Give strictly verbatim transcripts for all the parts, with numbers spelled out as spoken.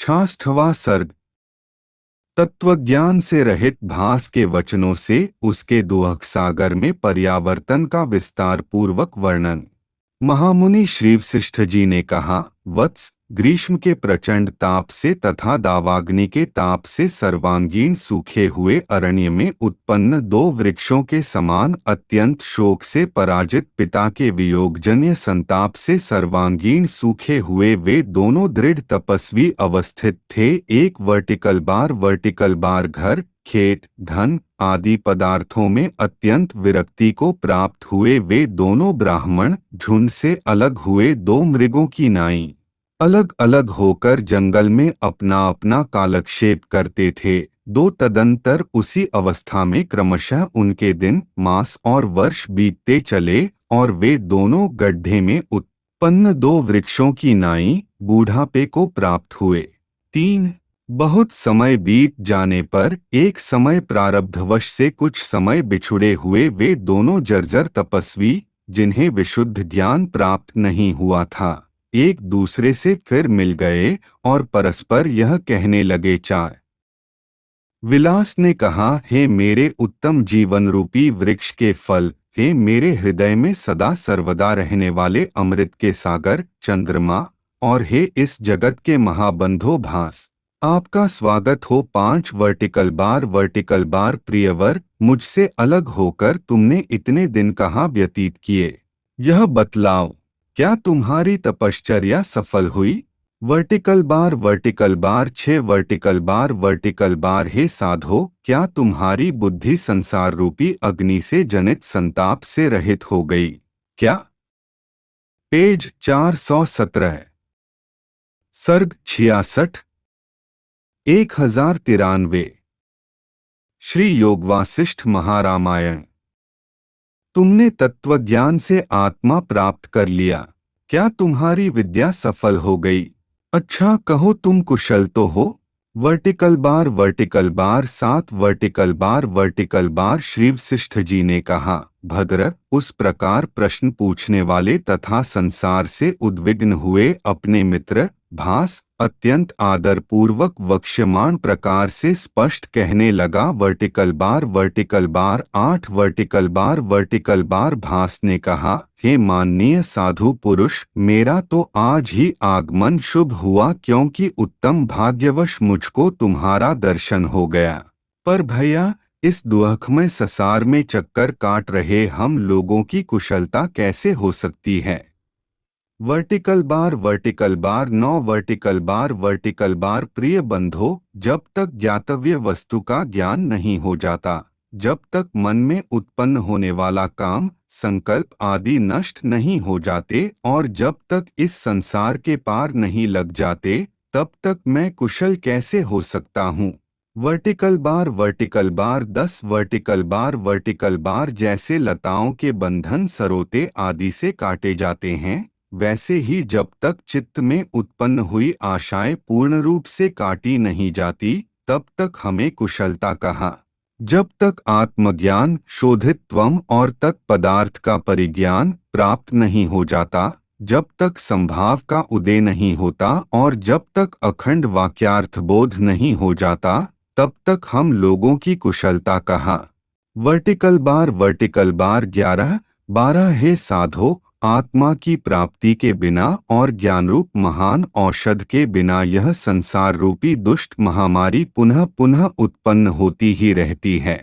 छाछठवां सर्ग। तत्वज्ञान से रहित भास के वचनों से उसके दुहक सागर में पर्यावर्तन का विस्तार पूर्वक वर्णन। महामुनि श्री वशिष्ठ जी ने कहा, वत्स, ग्रीष्म के प्रचंड ताप से तथा दावाग्नि के ताप से सर्वांगीण सूखे हुए अरण्य में उत्पन्न दो वृक्षों के समान अत्यंत शोक से पराजित पिता के वियोगजन्य संताप से सर्वांगीण सूखे हुए वे दोनों दृढ़ तपस्वी अवस्थित थे। एक वर्टिकल बार वर्टिकल बार घर, खेत, धन आदि पदार्थों में अत्यंत विरक्ति को प्राप्त हुए वे दोनों ब्राह्मण झुंड से अलग हुए दो मृगों की नाई अलग अलग होकर जंगल में अपना अपना कालक्षेप करते थे। दो तदंतर उसी अवस्था में क्रमशः उनके दिन, मास और वर्ष बीतते चले और वे दोनों गड्ढे में उत्पन्न दो वृक्षों की नाई बूढ़ापे को प्राप्त हुए। तीन बहुत समय बीत जाने पर एक समय प्रारब्धवश से कुछ समय बिछुड़े हुए वे दोनों जर्जर तपस्वी, जिन्हें विशुद्ध ज्ञान प्राप्त नहीं हुआ था, एक दूसरे से फिर मिल गए और परस्पर यह कहने लगे। चार विलास ने कहा, हे मेरे उत्तम जीवन रूपी वृक्ष के फल, हे मेरे हृदय में सदा सर्वदा रहने वाले अमृत के सागर चंद्रमा, और हे इस जगत के महाबंधो भास, आपका स्वागत हो। पांच वर्टिकल बार वर्टिकल बार प्रियवर, मुझसे अलग होकर तुमने इतने दिन कहाँ व्यतीत किए, यह बतलाओ। क्या तुम्हारी तपश्चर्या सफल हुई? वर्टिकल बार वर्टिकल बार छह वर्टिकल बार वर्टिकल बार, हे साधो, क्या तुम्हारी बुद्धि संसार रूपी अग्नि से जनित संताप से रहित हो गई क्या? पेज चार सौ सत्रह। सर्ग छियासठ। एक हजार तिरानवे। श्री योग वासिष्ठ महारामायण। तुमने तत्वज्ञान से आत्मा प्राप्त कर लिया, क्या तुम्हारी विद्या सफल हो गई? अच्छा कहो, तुम कुशल तो हो? वर्टिकल बार वर्टिकल बार सात vertical bar vertical bar. Shri Vashishtha ji ने कहा, भद्र, उस प्रकार प्रश्न पूछने वाले तथा संसार से उद्विग्न हुए अपने मित्र भास अत्यंत आदर पूर्वक वक्ष्यमाण प्रकार से स्पष्ट कहने लगा। वर्टिकल बार वर्टिकल बार आठ वर्टिकल बार वर्टिकल बार। भास ने कहा, हे माननीय साधु पुरुष, मेरा तो आज ही आगमन शुभ हुआ, क्योंकि उत्तम भाग्यवश मुझको तुम्हारा दर्शन हो गया। पर भैया, इस दुःखमय संसार में चक्कर काट रहे हम लोगों की कुशलता कैसे हो सकती है? वर्टिकल बार वर्टिकल बार नौ वर्टिकल बार वर्टिकल बार। प्रिय बंधो, जब तक ज्ञातव्य वस्तु का ज्ञान नहीं हो जाता, जब तक मन में उत्पन्न होने वाला काम, संकल्प आदि नष्ट नहीं हो जाते और जब तक इस संसार के पार नहीं लग जाते, तब तक मैं कुशल कैसे हो सकता हूँ? वर्टिकल बार वर्टिकल बार दस वर्टिकल बार वर्टिकल बार। जैसे लताओं के बंधन सरोते आदि से काटे जाते हैं, वैसे ही जब तक चित्त में उत्पन्न हुई आशाएं पूर्ण रूप से काटी नहीं जाती, तब तक हमें कुशलता कहा। जब तक आत्मज्ञान शोधित्वम और तत्पदार्थ का परिज्ञान प्राप्त नहीं हो जाता, जब तक संभाव का उदय नहीं होता और जब तक अखंड वाक्यार्थ बोध नहीं हो जाता, तब तक हम लोगों की कुशलता कहा। वर्टिकल बार वर्टिकल बार ग्यारह बारह। हे साधो, आत्मा की प्राप्ति के बिना और ज्ञानरूप महान औषध के बिना यह संसार रूपी दुष्ट महामारी पुनः पुनः उत्पन्न होती ही रहती है।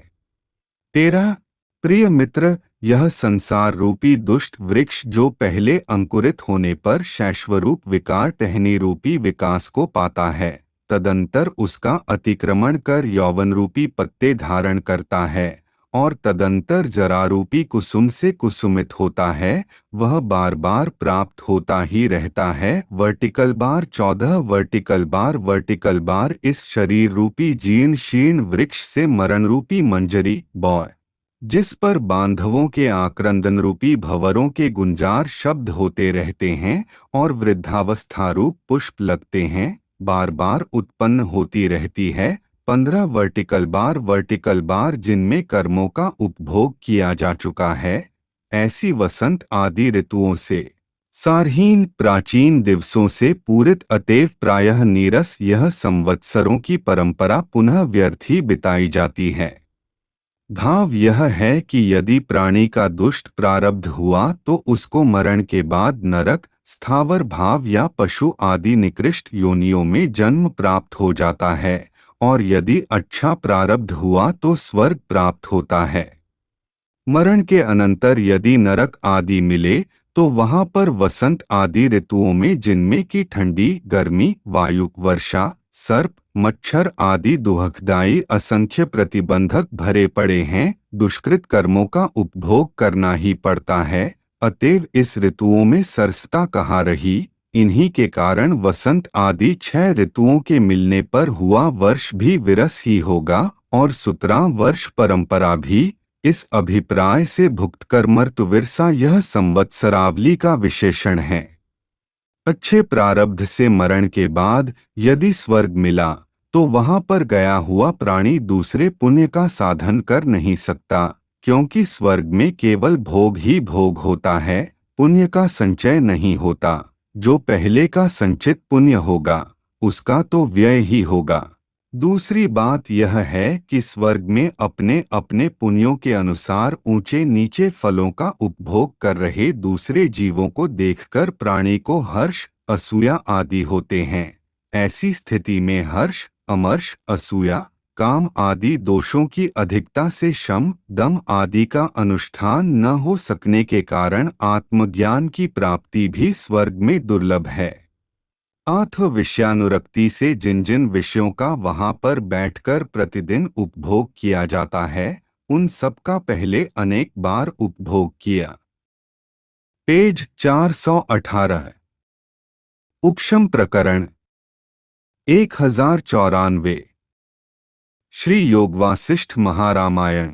तेरह। प्रिय मित्र, यह संसार रूपी दुष्ट वृक्ष जो पहले अंकुरित होने पर शैशवरूप विकार टहनी रूपी विकास को पाता है, तदंतर उसका अतिक्रमण कर यौवन रूपी पत्ते धारण करता है और तदंतर जरारूपी कुसुम से कुसुमित होता है, वह बार बार प्राप्त होता ही रहता है। वर्टिकल बार चौदह वर्टिकल बार वर्टिकल बार। इस शरीर रूपी जीर्ण शीर्ण वृक्ष से मरण रूपी मंजरी बॉय, जिस पर बांधवों के आक्रंदन रूपी भंवरों के गुंजार शब्द होते रहते हैं और वृद्धावस्था रूप पुष्प लगते हैं, बार बार उत्पन्न होती रहती है। पंद्रह वर्टिकल बार वर्टिकल बार। जिनमें कर्मों का उपभोग किया जा चुका है, ऐसी वसंत आदि ऋतुओं से सारहीन प्राचीन दिवसों से पूरित, अतएव प्रायः नीरस यह संवत्सरों की परंपरा पुनः व्यर्थ ही बिताई जाती है। भाव यह है कि यदि प्राणी का दुष्ट प्रारब्ध हुआ तो उसको मरण के बाद नरक, स्थावर भाव या पशु आदि निकृष्ट योनियों में जन्म प्राप्त हो जाता है, और यदि अच्छा प्रारब्ध हुआ तो स्वर्ग प्राप्त होता है। मरण के अनंतर यदि नरक आदि मिले तो वहां पर वसंत आदि ऋतुओं में, जिनमें की ठंडी, गर्मी, वायु, वर्षा, सर्प, मच्छर आदि दुखदायी असंख्य प्रतिबंधक भरे पड़े हैं, दुष्कृत कर्मों का उपभोग करना ही पड़ता है। अतएव इस ऋतुओं में सरसता कहाँ रही। इन्हीं के कारण वसंत आदि छह ऋतुओं के मिलने पर हुआ वर्ष भी विरस ही होगा, और सत्रह वर्ष परंपरा भी। इस अभिप्राय से भुक्तकर मर्तुविरसा यह संवत्सरावली का विशेषण है। अच्छे प्रारब्ध से मरण के बाद यदि स्वर्ग मिला तो वहां पर गया हुआ प्राणी दूसरे पुण्य का साधन कर नहीं सकता, क्योंकि स्वर्ग में केवल भोग ही भोग होता है, पुण्य का संचय नहीं होता। जो पहले का संचित पुण्य होगा उसका तो व्यय ही होगा। दूसरी बात यह है कि स्वर्ग में अपने अपने पुण्यों के अनुसार ऊंचे नीचे फलों का उपभोग कर रहे दूसरे जीवों को देखकर प्राणी को हर्ष, असूया आदि होते हैं। ऐसी स्थिति में हर्ष, अमर्ष, असूया, काम आदि दोषों की अधिकता से शम, दम आदि का अनुष्ठान न हो सकने के कारण आत्मज्ञान की प्राप्ति भी स्वर्ग में दुर्लभ है। आत्म विषयानुरक्ति से जिन जिन विषयों का वहां पर बैठकर प्रतिदिन उपभोग किया जाता है, उन सब का पहले अनेक बार उपभोग किया। पेज चार सौ अठारह। उपशम प्रकरण एक हजार चौरानवे। श्री योगवासिष्ठ महारामायण।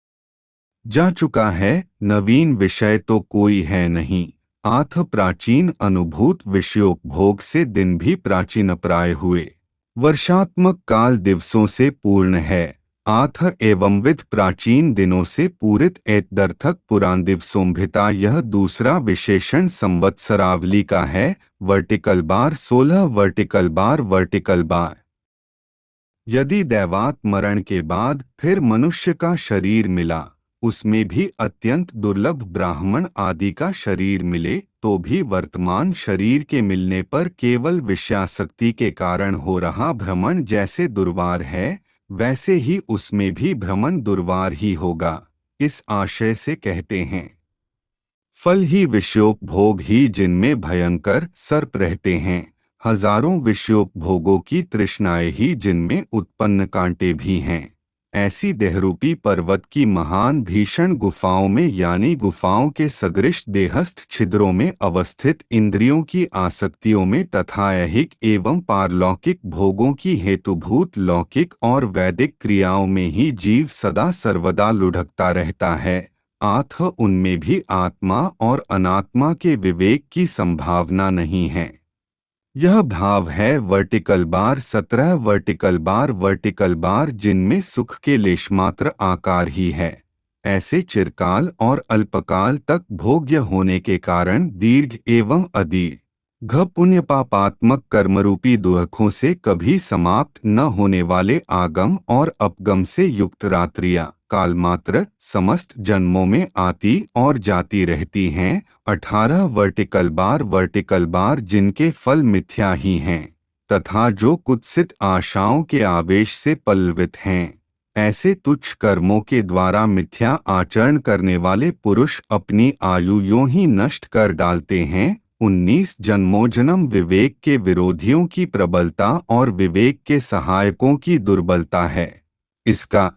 जा चुका है, नवीन विषय तो कोई है नहीं। आथ प्राचीन अनुभूत विषयोपभोग से दिन भी प्राचीन प्राय हुए। वर्षात्मक काल दिवसों से पूर्ण है। आथ एवंविध प्राचीन दिनों से पूरित एतदर्थक पुराण दिवसोंभिता यह दूसरा विशेषण संवत्सरावली का है। वर्टिकल बार सोलह वर्टिकल बार वर्टिकल बार। यदि दैवात मरण के बाद फिर मनुष्य का शरीर मिला, उसमें भी अत्यंत दुर्लभ ब्राह्मण आदि का शरीर मिले, तो भी वर्तमान शरीर के मिलने पर केवल विषयासक्ति के कारण हो रहा भ्रमण जैसे दुर्वार है, वैसे ही उसमें भी भ्रमण दुर्वार ही होगा। इस आशय से कहते हैं, फल ही विषयोपभोग ही जिनमें भयंकर सर्प रहते हैं। हजारों विषयोपभोगों की तृष्णाएं ही जिनमें उत्पन्न कांटे भी हैं। ऐसी देहरूपी पर्वत की महान भीषण गुफाओं में, यानी गुफाओं के सदृश देहस्थ छिद्रों में अवस्थित इंद्रियों की आसक्तियों में तथा ऐहिक एवं पारलौकिक भोगों की हेतुभूत लौकिक और वैदिक क्रियाओं में ही जीव सदा सर्वदा लुढ़कता रहता है। आथ उनमें भी आत्मा और अनात्मा के विवेक की संभावना नहीं है। यह भाव है वर्टिकल बार सत्रह वर्टिकल बार वर्टिकल बार जिनमें सुख के लेशमात्र आकार ही है। ऐसे चिरकाल और अल्पकाल तक भोग्य होने के कारण दीर्घ एवं अदीर्घ पुण्य पापात्मक कर्मरूपी दुखों से कभी समाप्त न होने वाले आगम और अपगम से युक्त रात्रियां कालमात्र समस्त जन्मों में आती और जाती रहती हैं। अठारह वर्टिकल बार वर्टिकल बार जिनके फल मिथ्या ही हैं तथा जो कुत्सित आशाओं के आवेश से पल्लवित हैं। ऐसे तुच्छ कर्मों के द्वारा मिथ्या आचरण करने वाले पुरुष अपनी आयु यूं ही नष्ट कर डालते हैं। उन्नीस जन्मों जन्म विवेक के विरोधियों की प्रबलता और विवेक के सहायकों की दुर्बलता है। इसका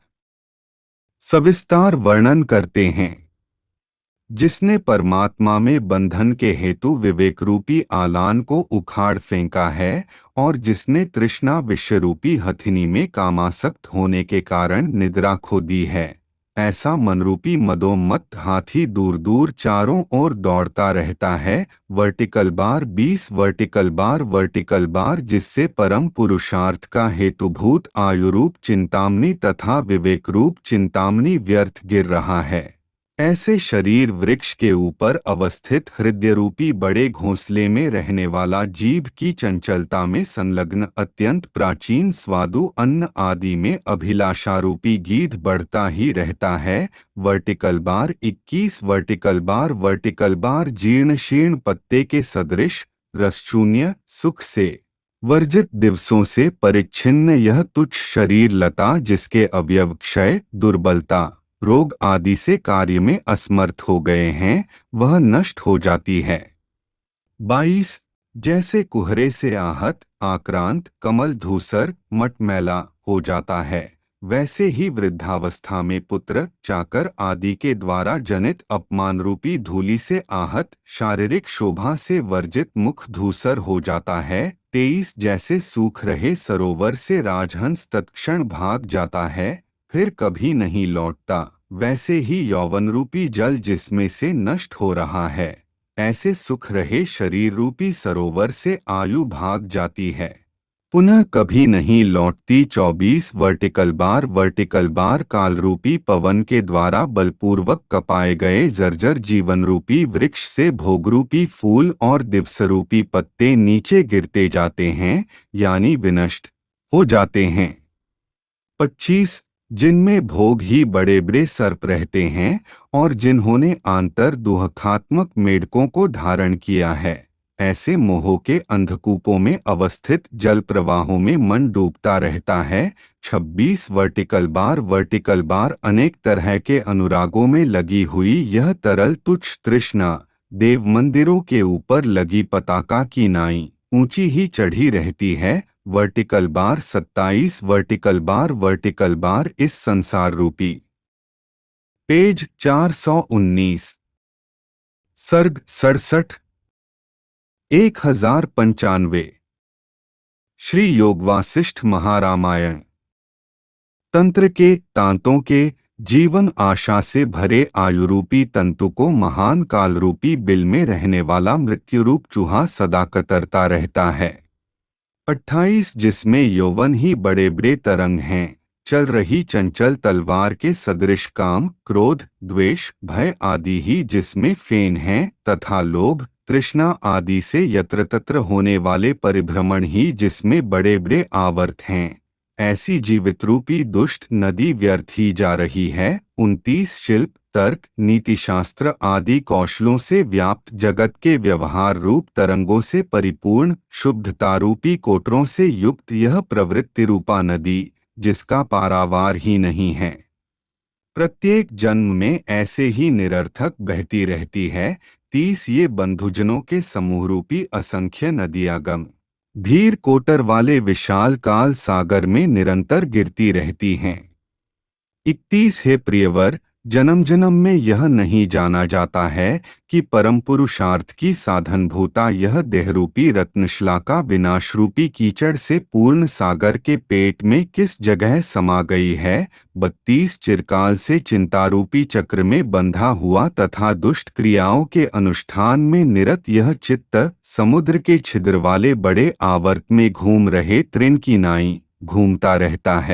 सविस्तार वर्णन करते हैं। जिसने परमात्मा में बंधन के हेतु विवेक रूपी आलान को उखाड़ फेंका है और जिसने तृष्णा विषयरूपी हथिनी में कामासक्त होने के कारण निद्रा खो दी है, ऐसा मनरूपी मदोन्मत्त हाथी दूर दूर चारों ओर दौड़ता रहता है। वर्टिकल बार बीस वर्टिकल बार वर्टिकल बार जिससे परम पुरुषार्थ का हेतुभूत आयुरूप चिंतामणि तथा विवेक रूप चिंतामणि व्यर्थ गिर रहा है। ऐसे शरीर वृक्ष के ऊपर अवस्थित हृदय रूपी बड़े घोंसले में रहने वाला जीभ की चंचलता में संलग्न अत्यंत प्राचीन स्वादु अन्न आदि में अभिलाषा रूपी गीध बढ़ता ही रहता है। वर्टिकल बार इक्कीस वर्टिकल बार वर्टिकल बार जीर्ण शीर्ण पत्ते के सदृश रसशून्य सुख से वर्जित दिवसों से परिच्छिन्न यह तुच्छ शरीर लता जिसके अवयव क्षय दुर्बलता रोग आदि से कार्य में असमर्थ हो गए हैं वह नष्ट हो जाती है। बाईस जैसे कुहरे से आहत आक्रांत कमल धूसर मटमैला हो जाता है वैसे ही वृद्धावस्था में पुत्र चाकर आदि के द्वारा जनित अपमान रूपी धूलि से आहत शारीरिक शोभा से वर्जित मुख धूसर हो जाता है। तेईस जैसे सूख रहे सरोवर से राजहंस तत्क्षण भाग जाता है फिर कभी नहीं लौटता वैसे ही यौवन रूपी जल जिसमें से नष्ट हो रहा है ऐसे सुख रहे शरीर रूपी सरोवर से आयु भाग जाती है पुनः कभी नहीं लौटती। चौबीस वर्टिकल बार वर्टिकल बार काल रूपी पवन के द्वारा बलपूर्वक कपाए गए जर्जर जीवन रूपी वृक्ष से भोग रूपी फूल और दिवस रूपी पत्ते नीचे गिरते जाते हैं यानी विनष्ट हो जाते हैं। पच्चीस जिनमें भोग ही बड़े बड़े सर्प रहते हैं और जिन्होंने आंतर दुहखात्मक मेढकों को धारण किया है ऐसे मोह के अंधकूपों में अवस्थित जल प्रवाहों में मन डूबता रहता है। छब्बीस वर्टिकल बार वर्टिकल बार अनेक तरह के अनुरागों में लगी हुई यह तरल तुच्छ तृष्णा देव मंदिरों के ऊपर लगी पताका की नाई ऊंची ही चढ़ी रहती है। वर्टिकल बार सत्ताईस वर्टिकल बार वर्टिकल बार इस संसार रूपी पेज चार सौ उन्नीस सर्ग सड़सठ एक हजार पंचानवे श्री योग वासिष्ठ महारामायण तंत्र के तांतों के जीवन आशा से भरे आयुरूपी तंतु को महान काल रूपी बिल में रहने वाला मृत्यु रूप चूहा सदा कतरता रहता है। अट्ठाईस जिसमें यौवन ही बड़े बड़े तरंग हैं चल रही चंचल तलवार के सदृश काम क्रोध द्वेष भय आदि ही जिसमें फेन हैं तथा लोभ तृष्णा आदि से यत्र तत्र होने वाले परिभ्रमण ही जिसमें बड़े बड़े आवर्त हैं ऐसी जीवित रूपी दुष्ट नदी व्यर्थ ही जा रही है। उनतीस शिल्प तर्क नीतिशास्त्र आदि कौशलों से व्याप्त जगत के व्यवहार रूप तरंगों से परिपूर्ण शुद्धता रूपी कोटरों से युक्त यह प्रवृत्ति रूपा नदी जिसका पारावार ही नहीं है प्रत्येक जन्म में ऐसे ही निरर्थक बहती रहती है। तीस ये बंधुजनों के समूह रूपी असंख्य नदियां गम भीर कोटर वाले विशाल काल सागर में निरंतर गिरती रहती हैं। इकतीस है प्रियवर जन्म जन्म में यह नहीं जाना जाता है कि परम पुरुषार्थ की साधनभूता यह देहरूपी रत्नशिला का विनाश रूपी कीचड़ से पूर्ण सागर के पेट में किस जगह समा गई है। बत्तीस चिरकाल से चिंतारूपी चक्र में बंधा हुआ तथा दुष्ट क्रियाओं के अनुष्ठान में निरत यह चित्त समुद्र के छिद्र वाले बड़े आवर्त में घूम रहे तृण की नाई घूमता रहता है।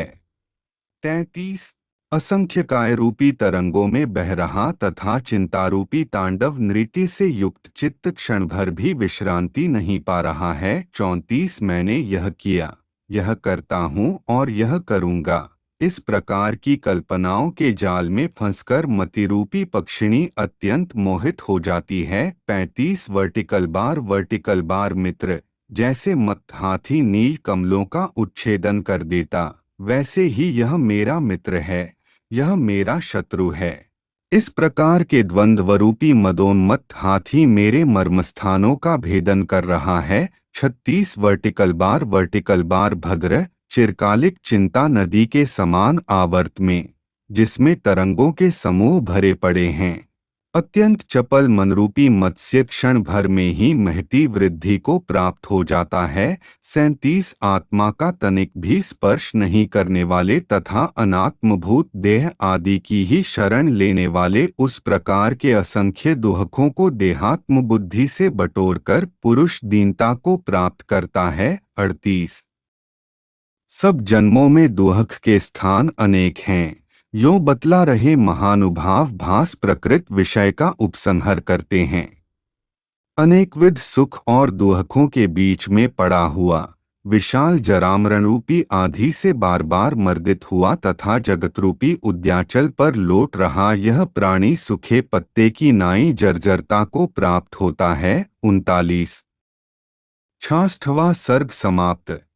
तैंतीस असंख्य काय रूपी तरंगों में बह रहा तथा चिंतारूपी तांडव नृत्य से युक्त चित्त क्षण भर भी विश्रांति नहीं पा रहा है। चौंतीस मैंने यह किया यह करता हूँ और यह करूँगा इस प्रकार की कल्पनाओं के जाल में फंसकर मतिरूपी पक्षिणी अत्यंत मोहित हो जाती है। पैंतीस वर्टिकल बार वर्टिकल बार मित्र जैसे मत हाथी नील कमलों का उच्छेदन कर देता वैसे ही यह मेरा मित्र है यह मेरा शत्रु है। इस प्रकार के द्वंद्वरूपी मदोन्मत्त हाथी मेरे मर्मस्थानों का भेदन कर रहा है। छत्तीस वर्टिकल बार वर्टिकल बार भद्र चिरकालिक चिंता नदी के समान आवर्त में जिसमें तरंगों के समूह भरे पड़े हैं अत्यंत चपल मनरूपी मत्स्य क्षण भर में ही महती वृद्धि को प्राप्त हो जाता है। सैंतीस आत्मा का तनिक भी स्पर्श नहीं करने वाले तथा अनात्मभूत देह आदि की ही शरण लेने वाले उस प्रकार के असंख्य दुहकों को देहात्म बुद्धि से बटोरकर पुरुष दीनता को प्राप्त करता है। अड़तीस सब जन्मों में दुहक के स्थान अनेक हैं यो बतला रहे महानुभाव भास प्रकृत विषय का उपसंहार करते हैं। अनेकविध सुख और दुखों के बीच में पड़ा हुआ विशाल जरामरण रूपी आंधी से बार बार मर्दित हुआ तथा जगतरूपी उद्याचल पर लौट रहा यह प्राणी सूखे पत्ते की नाई जर्जरता को प्राप्त होता है। उनतालीस छाष्ठवां सर्ग समाप्त।